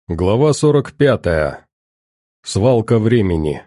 Глава 45. Свалка времени.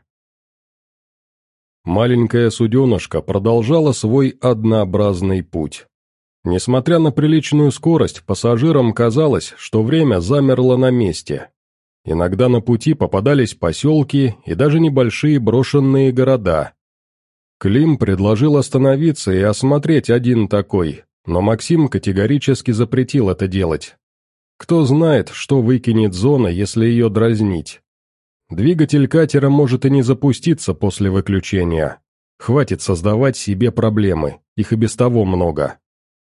Маленькая суденышка продолжала свой однообразный путь. Несмотря на приличную скорость, пассажирам казалось, что время замерло на месте. Иногда на пути попадались поселки и даже небольшие брошенные города. Клим предложил остановиться и осмотреть один такой, но Максим категорически запретил это делать. Кто знает, что выкинет зона, если ее дразнить. Двигатель катера может и не запуститься после выключения. Хватит создавать себе проблемы, их и без того много.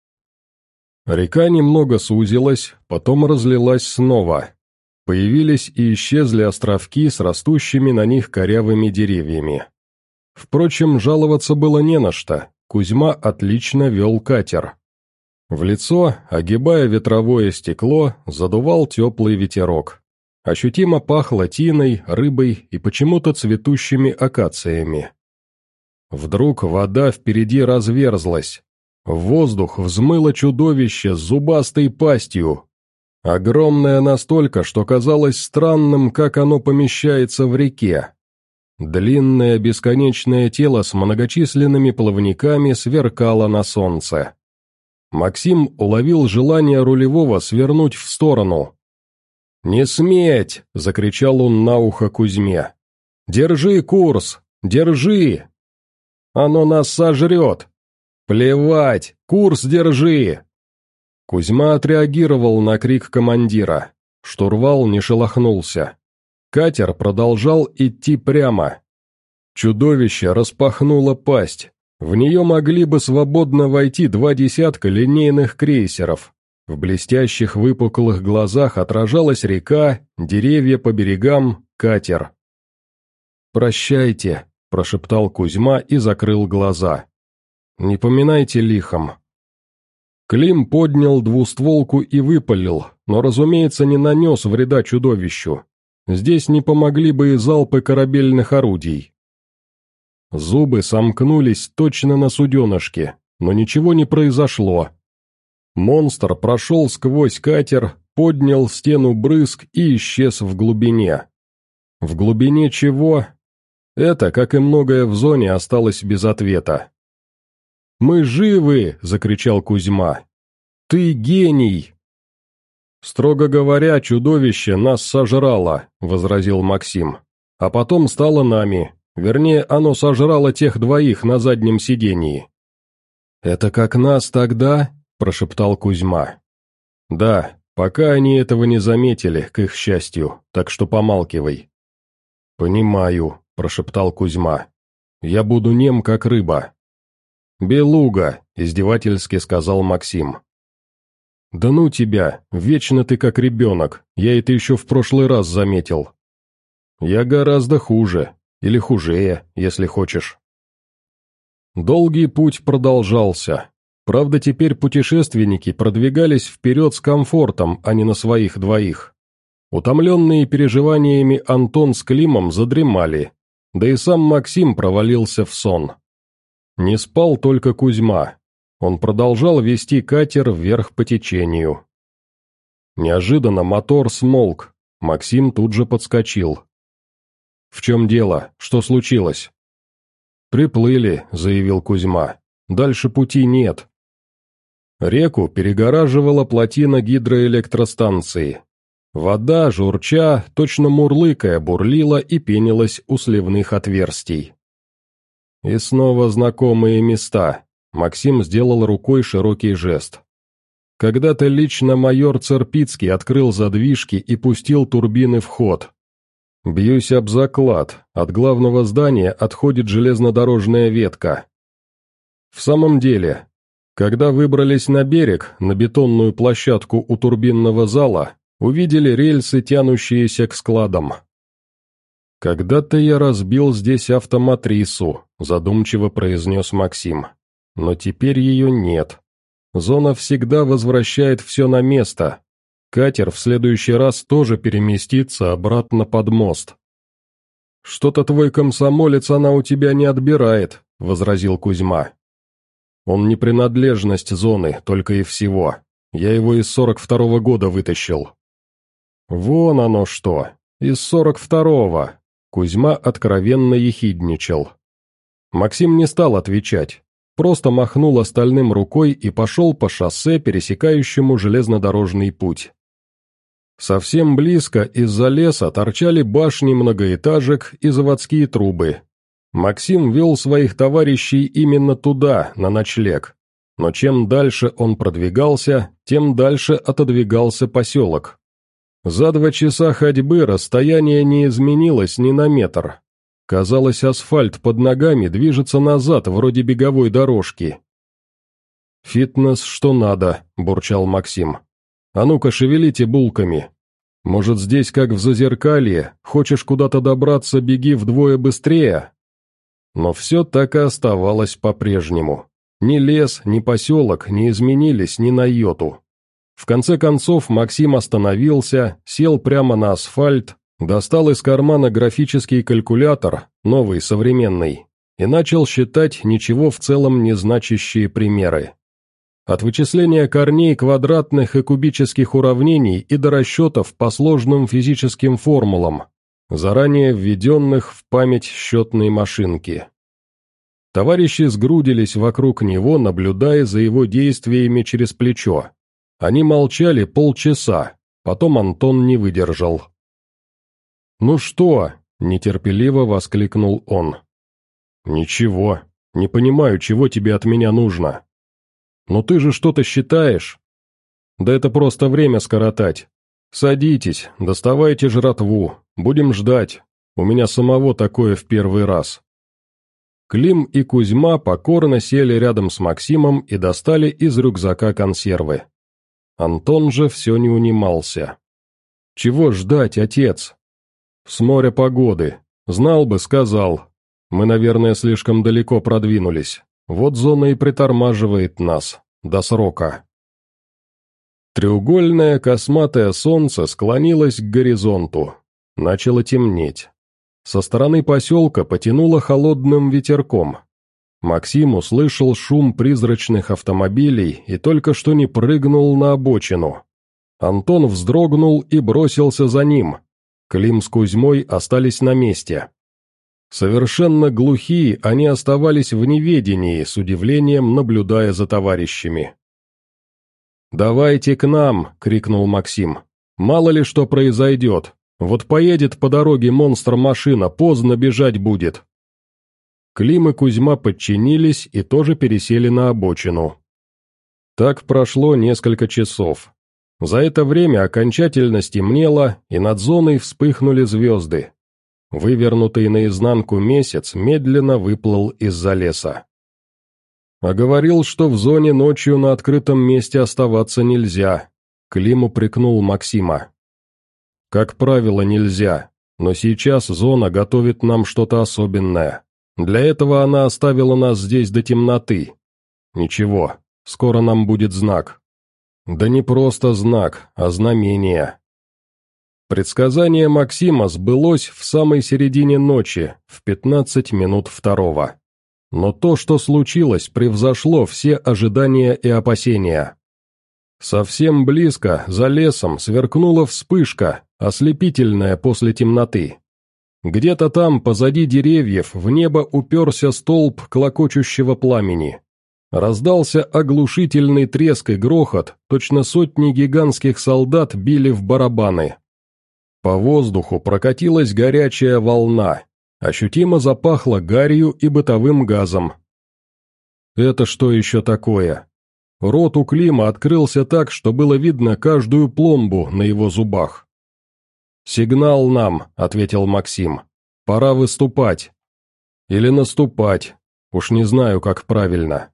Река немного сузилась, потом разлилась снова. Появились и исчезли островки с растущими на них корявыми деревьями. Впрочем, жаловаться было не на что, Кузьма отлично вел катер. В лицо, огибая ветровое стекло, задувал теплый ветерок. Ощутимо пахло тиной, рыбой и почему-то цветущими акациями. Вдруг вода впереди разверзлась. В воздух взмыло чудовище с зубастой пастью. Огромное настолько, что казалось странным, как оно помещается в реке. Длинное бесконечное тело с многочисленными плавниками сверкало на солнце. Максим уловил желание рулевого свернуть в сторону. «Не сметь!» — закричал он на ухо Кузьме. «Держи курс! Держи! Оно нас сожрет! Плевать! Курс держи!» Кузьма отреагировал на крик командира. Штурвал не шелохнулся. Катер продолжал идти прямо. Чудовище распахнуло пасть. В нее могли бы свободно войти 20 линейных крейсеров. В блестящих выпуклых глазах отражалась река, деревья по берегам, катер. «Прощайте», — прошептал Кузьма и закрыл глаза. «Не поминайте лихом». Клим поднял двустволку и выпалил, но, разумеется, не нанес вреда чудовищу. Здесь не помогли бы и залпы корабельных орудий. Зубы сомкнулись точно на суденышке, но ничего не произошло. Монстр прошел сквозь катер, поднял стену брызг и исчез в глубине. В глубине чего? Это, как и многое в зоне, осталось без ответа. «Мы живы!» — закричал Кузьма. «Ты гений!» «Строго говоря, чудовище нас сожрало», — возразил Максим. «А потом стало нами. Вернее, оно сожрало тех двоих на заднем сидении». «Это как нас тогда?» — прошептал Кузьма. «Да, пока они этого не заметили, к их счастью, так что помалкивай». «Понимаю», — прошептал Кузьма. «Я буду нем, как рыба». «Белуга», — издевательски сказал Максим. «Да ну тебя, вечно ты как ребенок, я это еще в прошлый раз заметил». «Я гораздо хуже, или хужее, если хочешь». Долгий путь продолжался. Правда, теперь путешественники продвигались вперед с комфортом, а не на своих двоих. Утомленные переживаниями Антон с Климом задремали, да и сам Максим провалился в сон. Не спал только Кузьма. Он продолжал вести катер вверх по течению. Неожиданно мотор смолк. Максим тут же подскочил. «В чем дело? Что случилось?» «Приплыли», — заявил Кузьма. «Дальше пути нет». Реку перегораживала плотина гидроэлектростанции. Вода, журча, точно мурлыкая, бурлила и пенилась у сливных отверстий. И снова знакомые места. Максим сделал рукой широкий жест. Когда-то лично майор Церпицкий открыл задвижки и пустил турбины в ход. Бьюсь об заклад, от главного здания отходит железнодорожная ветка. В самом деле, когда выбрались на берег, на бетонную площадку у турбинного зала, увидели рельсы, тянущиеся к складам. «Когда-то я разбил здесь автоматрису», — задумчиво произнес Максим. «Но теперь ее нет. Зона всегда возвращает все на место. Катер в следующий раз тоже переместится обратно под мост». «Что-то твой комсомолец она у тебя не отбирает», — возразил Кузьма. «Он не принадлежность зоны, только и всего. Я его из 42-го года вытащил». Вон оно что, из 42-го. Кузьма откровенно ехидничал. Максим не стал отвечать, просто махнул остальным рукой и пошел по шоссе, пересекающему железнодорожный путь. Совсем близко из-за леса торчали башни многоэтажек и заводские трубы. Максим вел своих товарищей именно туда, на ночлег. Но чем дальше он продвигался, тем дальше отодвигался поселок. За 2 часа ходьбы расстояние не изменилось ни на метр. Казалось, асфальт под ногами движется назад, вроде беговой дорожки. «Фитнес что надо», – бурчал Максим. «А ну-ка, шевелите булками. Может, здесь как в Зазеркалье, хочешь куда-то добраться, беги вдвое быстрее?» Но все так и оставалось по-прежнему. Ни лес, ни поселок не изменились ни на йоту. В конце концов Максим остановился, сел прямо на асфальт, достал из кармана графический калькулятор, новый, современный, и начал считать ничего в целом не значащие примеры. От вычисления корней квадратных и кубических уравнений и до расчетов по сложным физическим формулам, заранее введенных в память счетной машинки. Товарищи сгрудились вокруг него, наблюдая за его действиями через плечо. Они молчали полчаса, потом Антон не выдержал. «Ну что?» – нетерпеливо воскликнул он. «Ничего, не понимаю, чего тебе от меня нужно». «Но ты же что-то считаешь?» «Да это просто время скоротать. Садитесь, доставайте жратву, будем ждать. У меня самого такое в первый раз». Клим и Кузьма покорно сели рядом с Максимом и достали из рюкзака консервы. Антон же все не унимался. «Чего ждать, отец?» «С моря погоды. Знал бы, сказал. Мы, наверное, слишком далеко продвинулись. Вот зона и притормаживает нас. До срока». Треугольное косматое солнце склонилось к горизонту. Начало темнеть. Со стороны поселка потянуло холодным ветерком. Максим услышал шум призрачных автомобилей и только что не прыгнул на обочину. Антон вздрогнул и бросился за ним. Клим с Кузьмой остались на месте. Совершенно глухие, они оставались в неведении, с удивлением наблюдая за товарищами. «Давайте к нам!» — крикнул Максим. «Мало ли что произойдет. Вот поедет по дороге монстр-машина, поздно бежать будет». Клим и Кузьма подчинились и тоже пересели на обочину. Так прошло несколько часов. За это время окончательно стемнело, и над зоной вспыхнули звезды. Вывернутый наизнанку месяц медленно выплыл из-за леса. «А говорил, что в зоне ночью на открытом месте оставаться нельзя», — Клим упрекнул Максима. «Как правило, нельзя, но сейчас зона готовит нам что-то особенное. Для этого она оставила нас здесь до темноты. Ничего, скоро нам будет знак». «Да не просто знак, а знамение». Предсказание Максима сбылось в самой середине ночи, в 15 минут 2. Но то, что случилось, превзошло все ожидания и опасения. Совсем близко, за лесом, сверкнула вспышка, ослепительная после темноты. Где-то там, позади деревьев, в небо уперся столб клокочущего пламени. Раздался оглушительный треск и грохот, точно сотни гигантских солдат били в барабаны. По воздуху прокатилась горячая волна, ощутимо запахло гарью и бытовым газом. Это что еще такое? Рот у Клима открылся так, что было видно каждую пломбу на его зубах. «Сигнал нам», — ответил Максим. «Пора выступать. Или наступать, уж не знаю, как правильно».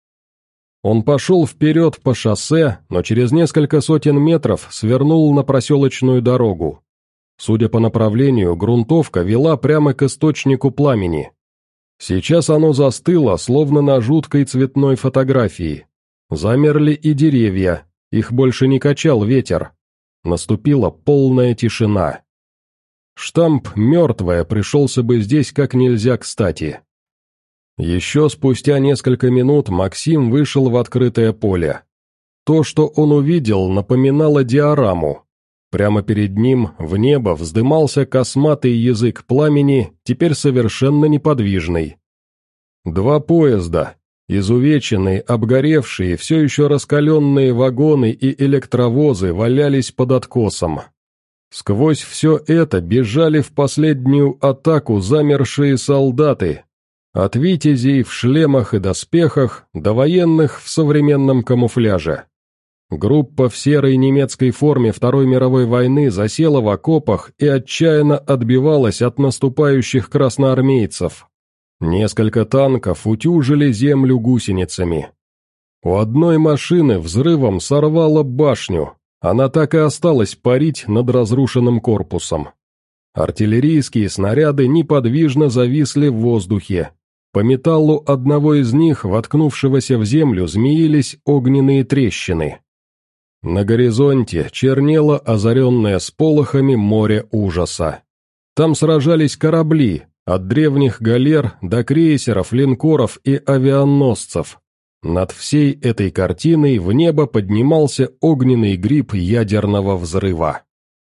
Он пошел вперед по шоссе, но через несколько сотен метров свернул на проселочную дорогу. Судя по направлению, грунтовка вела прямо к источнику пламени. Сейчас оно застыло, словно на жуткой цветной фотографии. Замерли и деревья, их больше не качал ветер. Наступила полная тишина. Штамп «мертвая» пришелся бы здесь как нельзя кстати. Еще спустя несколько минут Максим вышел в открытое поле. То, что он увидел, напоминало диораму. Прямо перед ним в небо вздымался косматый язык пламени, теперь совершенно неподвижный. Два поезда, изувеченные, обгоревшие, все еще раскаленные вагоны и электровозы валялись под откосом. Сквозь все это бежали в последнюю атаку замершие солдаты, от витязей в шлемах и доспехах до военных в современном камуфляже. Группа в серой немецкой форме Второй мировой войны засела в окопах и отчаянно отбивалась от наступающих красноармейцев. Несколько танков утюжили землю гусеницами. У одной машины взрывом сорвало башню, она так и осталась парить над разрушенным корпусом. Артиллерийские снаряды неподвижно зависли в воздухе. По металлу одного из них, воткнувшегося в землю, змеились огненные трещины. На горизонте чернело озаренное сполохами море ужаса. Там сражались корабли, от древних галер до крейсеров, линкоров и авианосцев. Над всей этой картиной в небо поднимался огненный гриб ядерного взрыва.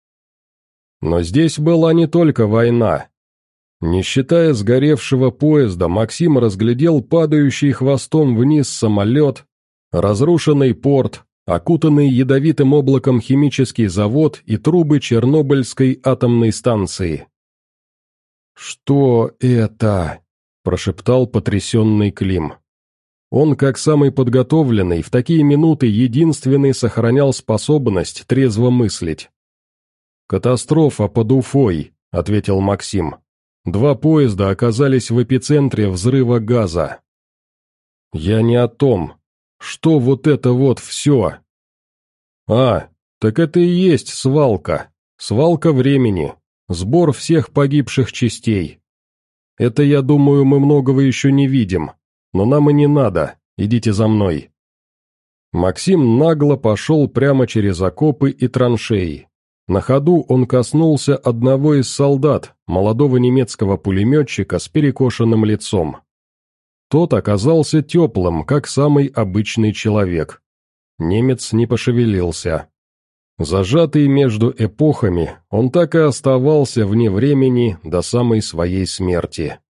Но здесь была не только война. Не считая сгоревшего поезда, Максим разглядел падающий хвостом вниз самолет, разрушенный порт, окутанный ядовитым облаком химический завод и трубы Чернобыльской атомной станции. «Что это?» – прошептал потрясенный Клим. Он, как самый подготовленный, в такие минуты единственный сохранял способность трезво мыслить. «Катастрофа под Уфой», — ответил Максим. «Два поезда оказались в эпицентре взрыва газа». «Я не о том. Что вот это вот все?» «А, так это и есть свалка. Свалка времени. Сбор всех погибших частей. Это, я думаю, мы многого еще не видим. Но нам и не надо. Идите за мной». Максим нагло пошел прямо через окопы и траншеи. На ходу он коснулся одного из солдат, молодого немецкого пулеметчика с перекошенным лицом. Тот оказался теплым, как самый обычный человек. Немец не пошевелился. Зажатый между эпохами, он так и оставался вне времени до самой своей смерти.